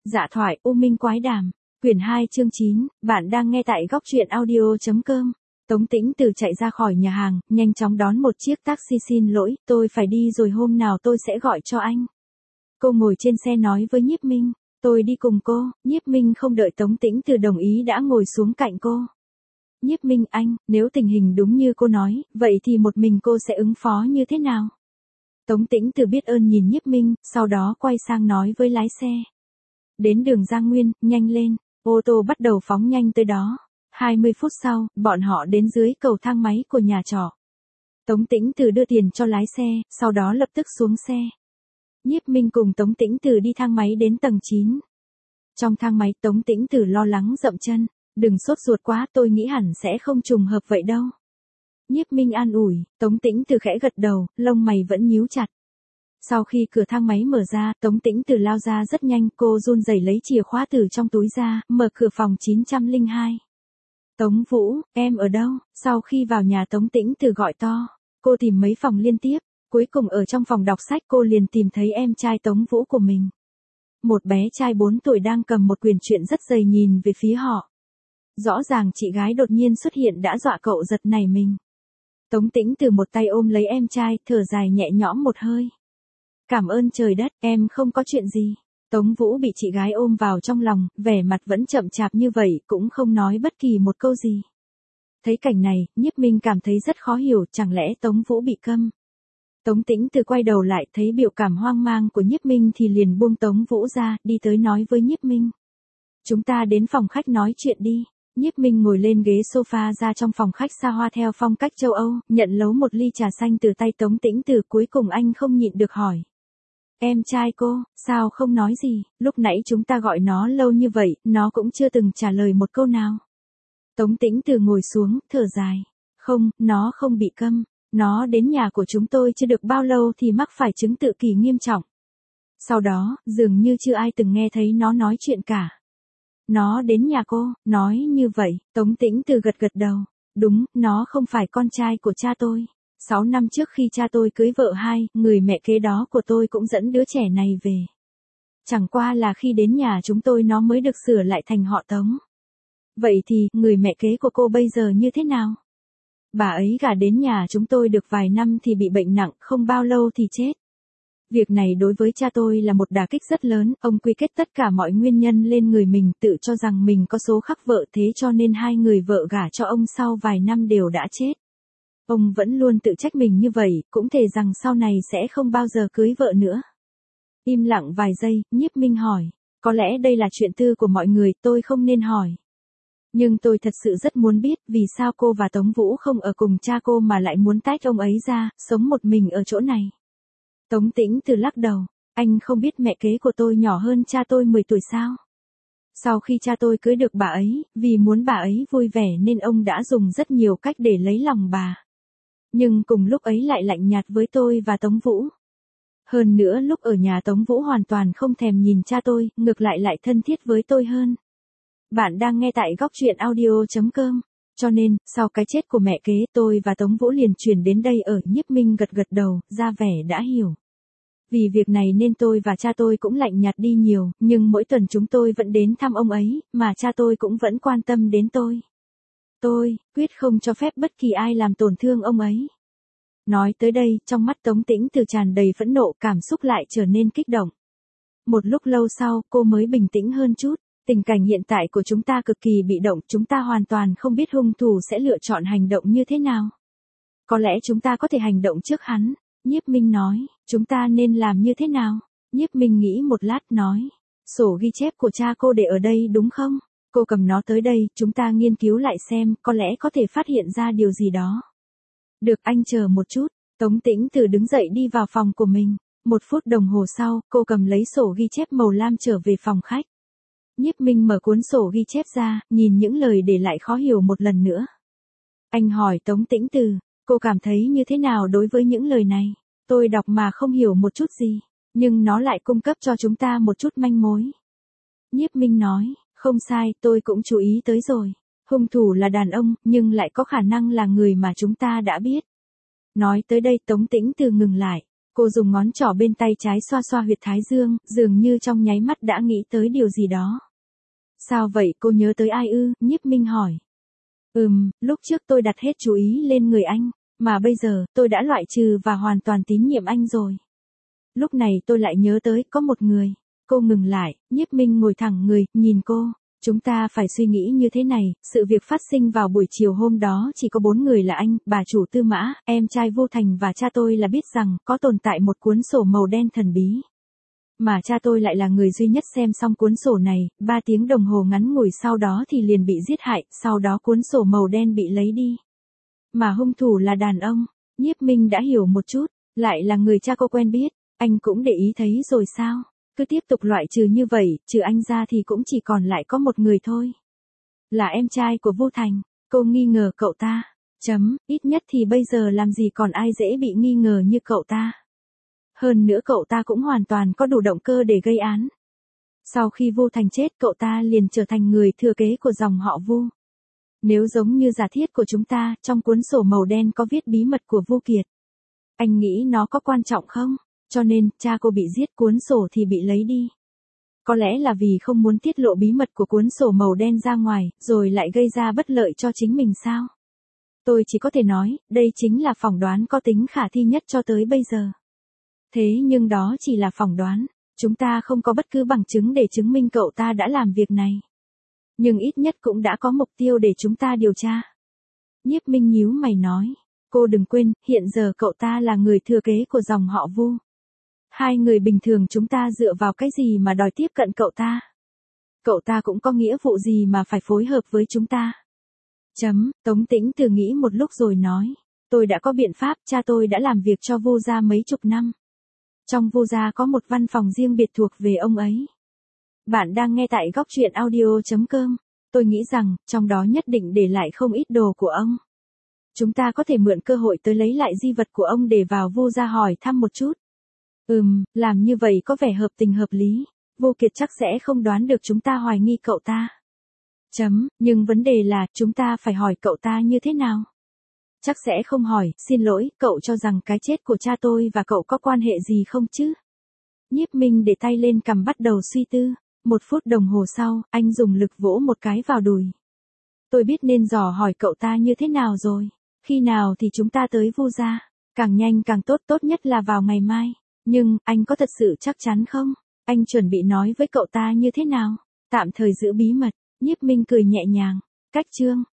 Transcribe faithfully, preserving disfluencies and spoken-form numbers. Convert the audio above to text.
Dạ thoại U Minh Quái Đàm, quyển hai chương chín, bạn đang nghe tại góc truyện audio.com. Tống Tĩnh Từ chạy ra khỏi nhà hàng, nhanh chóng đón một chiếc taxi. Xin lỗi, tôi phải đi rồi, hôm nào tôi sẽ gọi cho anh. Cô ngồi trên xe nói với Nhiếp Minh, tôi đi cùng cô. Nhiếp Minh không đợi Tống Tĩnh Từ đồng ý đã ngồi xuống cạnh cô. Nhiếp Minh, anh, nếu tình hình đúng như cô nói, vậy thì một mình cô sẽ ứng phó như thế nào? Tống Tĩnh Từ biết ơn nhìn Nhiếp Minh, sau đó quay sang nói với lái xe. Đến đường Giang Nguyên, nhanh lên, ô tô bắt đầu phóng nhanh tới đó. hai mươi phút sau, bọn họ đến dưới cầu thang máy của nhà trọ. Tống Tĩnh Từ đưa tiền cho lái xe, sau đó lập tức xuống xe. Nhiếp Minh cùng Tống Tĩnh Từ đi thang máy đến tầng chín. Trong thang máy, Tống Tĩnh Từ lo lắng dậm chân, đừng sốt ruột quá, tôi nghĩ hẳn sẽ không trùng hợp vậy đâu. Nhiếp Minh an ủi, Tống Tĩnh Từ khẽ gật đầu, lông mày vẫn nhíu chặt. Sau khi cửa thang máy mở ra, Tống Tĩnh Từ lao ra rất nhanh, cô run rẩy lấy chìa khóa từ trong túi ra, mở cửa phòng chín không hai. Tống Vũ, em ở đâu? Sau khi vào nhà Tống Tĩnh Từ gọi to, cô tìm mấy phòng liên tiếp, cuối cùng ở trong phòng đọc sách cô liền tìm thấy em trai Tống Vũ của mình. Một bé trai bốn tuổi đang cầm một quyển truyện rất dày nhìn về phía họ. Rõ ràng chị gái đột nhiên xuất hiện đã dọa cậu giật nảy mình. Tống Tĩnh Từ một tay ôm lấy em trai, thở dài nhẹ nhõm một hơi. Cảm ơn trời đất, em không có chuyện gì. Tống Vũ bị chị gái ôm vào trong lòng, vẻ mặt vẫn chậm chạp như vậy, cũng không nói bất kỳ một câu gì. Thấy cảnh này, Nhiếp Minh cảm thấy rất khó hiểu, chẳng lẽ Tống Vũ bị câm. Tống Tĩnh Từ quay đầu lại, thấy biểu cảm hoang mang của Nhiếp Minh thì liền buông Tống Vũ ra, đi tới nói với Nhiếp Minh. Chúng ta đến phòng khách nói chuyện đi. Nhiếp Minh ngồi lên ghế sofa ra trong phòng khách xa hoa theo phong cách châu Âu, nhận lấy một ly trà xanh từ tay Tống Tĩnh Từ, cuối cùng anh không nhịn được hỏi. Em trai cô, sao không nói gì, lúc nãy chúng ta gọi nó lâu như vậy, nó cũng chưa từng trả lời một câu nào. Tống Tĩnh Từ ngồi xuống, thở dài. Không, nó không bị câm, nó đến nhà của chúng tôi chưa được bao lâu thì mắc phải chứng tự kỷ nghiêm trọng. Sau đó, dường như chưa ai từng nghe thấy nó nói chuyện cả. Nó đến nhà cô, nói như vậy, Tống Tĩnh Từ gật gật đầu. Đúng, nó không phải con trai của cha tôi. Sáu năm trước khi cha tôi cưới vợ hai, người mẹ kế đó của tôi cũng dẫn đứa trẻ này về. Chẳng qua là khi đến nhà chúng tôi nó mới được sửa lại thành họ Tống. Vậy thì, người mẹ kế của cô bây giờ như thế nào? Bà ấy gả đến nhà chúng tôi được vài năm thì bị bệnh nặng, không bao lâu thì chết. Việc này đối với cha tôi là một đả kích rất lớn, ông quy kết tất cả mọi nguyên nhân lên người mình, tự cho rằng mình có số khắc vợ, thế cho nên hai người vợ gả cho ông sau vài năm đều đã chết. Ông vẫn luôn tự trách mình như vậy, cũng thề rằng sau này sẽ không bao giờ cưới vợ nữa. Im lặng vài giây, Nhiếp Minh hỏi, có lẽ đây là chuyện tư của mọi người, tôi không nên hỏi. Nhưng tôi thật sự rất muốn biết, vì sao cô và Tống Vũ không ở cùng cha cô mà lại muốn tách ông ấy ra, sống một mình ở chỗ này. Tống Tĩnh Từ lắc đầu, anh không biết mẹ kế của tôi nhỏ hơn cha tôi mười tuổi sao? Sau khi cha tôi cưới được bà ấy, vì muốn bà ấy vui vẻ nên ông đã dùng rất nhiều cách để lấy lòng bà. Nhưng cùng lúc ấy lại lạnh nhạt với tôi và Tống Vũ. Hơn nữa lúc ở nhà Tống Vũ hoàn toàn không thèm nhìn cha tôi, ngược lại lại thân thiết với tôi hơn. Bạn đang nghe tại góc truyện audio.com. Cho nên, sau cái chết của mẹ kế, tôi và Tống Vũ liền chuyển đến đây ở. Nhiếp Minh gật gật đầu, ra vẻ đã hiểu. Vì việc này nên tôi và cha tôi cũng lạnh nhạt đi nhiều, nhưng mỗi tuần chúng tôi vẫn đến thăm ông ấy, mà cha tôi cũng vẫn quan tâm đến tôi. Tôi, quyết không cho phép bất kỳ ai làm tổn thương ông ấy. Nói tới đây, trong mắt Tống Tĩnh Từ tràn đầy phẫn nộ, cảm xúc lại trở nên kích động. Một lúc lâu sau, cô mới bình tĩnh hơn chút. Tình cảnh hiện tại của chúng ta cực kỳ bị động, chúng ta hoàn toàn không biết hung thủ sẽ lựa chọn hành động như thế nào. Có lẽ chúng ta có thể hành động trước hắn. Nhiếp Minh nói, chúng ta nên làm như thế nào? Nhiếp Minh nghĩ một lát nói, sổ ghi chép của cha cô để ở đây đúng không? Cô cầm nó tới đây, chúng ta nghiên cứu lại xem, có lẽ có thể phát hiện ra điều gì đó. Được, anh chờ một chút. Tống Tĩnh Từ đứng dậy đi vào phòng của mình. Một phút đồng hồ sau, cô cầm lấy sổ ghi chép màu lam trở về phòng khách. Nhiếp Minh mở cuốn sổ ghi chép ra, nhìn những lời để lại khó hiểu một lần nữa. Anh hỏi Tống Tĩnh Từ, cô cảm thấy như thế nào đối với những lời này? Tôi đọc mà không hiểu một chút gì, nhưng nó lại cung cấp cho chúng ta một chút manh mối. Nhiếp Minh nói, không sai, tôi cũng chú ý tới rồi. Hung thủ là đàn ông, nhưng lại có khả năng là người mà chúng ta đã biết. Nói tới đây Tống Tĩnh Từ ngừng lại. Cô dùng ngón trỏ bên tay trái xoa xoa huyệt thái dương, dường như trong nháy mắt đã nghĩ tới điều gì đó. Sao vậy, cô nhớ tới ai ư? Nhiếp Minh hỏi. Ừm, lúc trước tôi đặt hết chú ý lên người anh, mà bây giờ, tôi đã loại trừ và hoàn toàn tín nhiệm anh rồi. Lúc này tôi lại nhớ tới, có một người. Cô ngừng lại, Nhiếp Minh ngồi thẳng người, nhìn cô. Chúng ta phải suy nghĩ như thế này, sự việc phát sinh vào buổi chiều hôm đó chỉ có bốn người là anh, bà chủ Tư Mã, em trai Vô Thành và cha tôi là biết rằng có tồn tại một cuốn sổ màu đen thần bí. Mà cha tôi lại là người duy nhất xem xong cuốn sổ này, ba tiếng đồng hồ ngắn ngủi sau đó thì liền bị giết hại, sau đó cuốn sổ màu đen bị lấy đi. Mà hung thủ là đàn ông, Nhiếp Minh đã hiểu một chút, lại là người cha cô quen biết, anh cũng để ý thấy rồi sao? Cứ tiếp tục loại trừ như vậy, trừ anh ra thì cũng chỉ còn lại có một người thôi. Là em trai của Vô Thành, cô nghi ngờ cậu ta. Chấm, ít nhất thì bây giờ làm gì còn ai dễ bị nghi ngờ như cậu ta. Hơn nữa cậu ta cũng hoàn toàn có đủ động cơ để gây án. Sau khi Vô Thành chết cậu ta liền trở thành người thừa kế của dòng họ Vu. Nếu giống như giả thiết của chúng ta, trong cuốn sổ màu đen có viết bí mật của Vu Kiệt. Anh nghĩ nó có quan trọng không? Cho nên, cha cô bị giết cuốn sổ thì bị lấy đi. Có lẽ là vì không muốn tiết lộ bí mật của cuốn sổ màu đen ra ngoài, rồi lại gây ra bất lợi cho chính mình sao? Tôi chỉ có thể nói, đây chính là phỏng đoán có tính khả thi nhất cho tới bây giờ. Thế nhưng đó chỉ là phỏng đoán, chúng ta không có bất cứ bằng chứng để chứng minh cậu ta đã làm việc này. Nhưng ít nhất cũng đã có mục tiêu để chúng ta điều tra. Nhiếp Minh nhíu mày nói, cô đừng quên, hiện giờ cậu ta là người thừa kế của dòng họ Vu. Hai người bình thường chúng ta dựa vào cái gì mà đòi tiếp cận cậu ta? Cậu ta cũng có nghĩa vụ gì mà phải phối hợp với chúng ta? Chấm, Tống Tĩnh Từ nghĩ một lúc rồi nói, tôi đã có biện pháp, cha tôi đã làm việc cho Vu gia mấy chục năm. Trong Vu gia có một văn phòng riêng biệt thuộc về ông ấy. Bạn đang nghe tại góc truyện audio chấm com. Tôi nghĩ rằng, trong đó nhất định để lại không ít đồ của ông. Chúng ta có thể mượn cơ hội tới lấy lại di vật của ông để vào Vu gia hỏi thăm một chút. Ừm, làm như vậy có vẻ hợp tình hợp lý. Vô Kiệt chắc sẽ không đoán được chúng ta hoài nghi cậu ta. Chấm, nhưng vấn đề là, chúng ta phải hỏi cậu ta như thế nào? Chắc sẽ không hỏi, xin lỗi, cậu cho rằng cái chết của cha tôi và cậu có quan hệ gì không chứ? Nhiếp Minh để tay lên cằm bắt đầu suy tư. Một phút đồng hồ sau, anh dùng lực vỗ một cái vào đùi. Tôi biết nên dò hỏi cậu ta như thế nào rồi. Khi nào thì chúng ta tới Vu gia? Càng nhanh càng tốt, tốt nhất là vào ngày mai. Nhưng, anh có thật sự chắc chắn không? Anh chuẩn bị nói với cậu ta như thế nào? Tạm thời giữ bí mật, Nhiếp Minh cười nhẹ nhàng. Cách chương.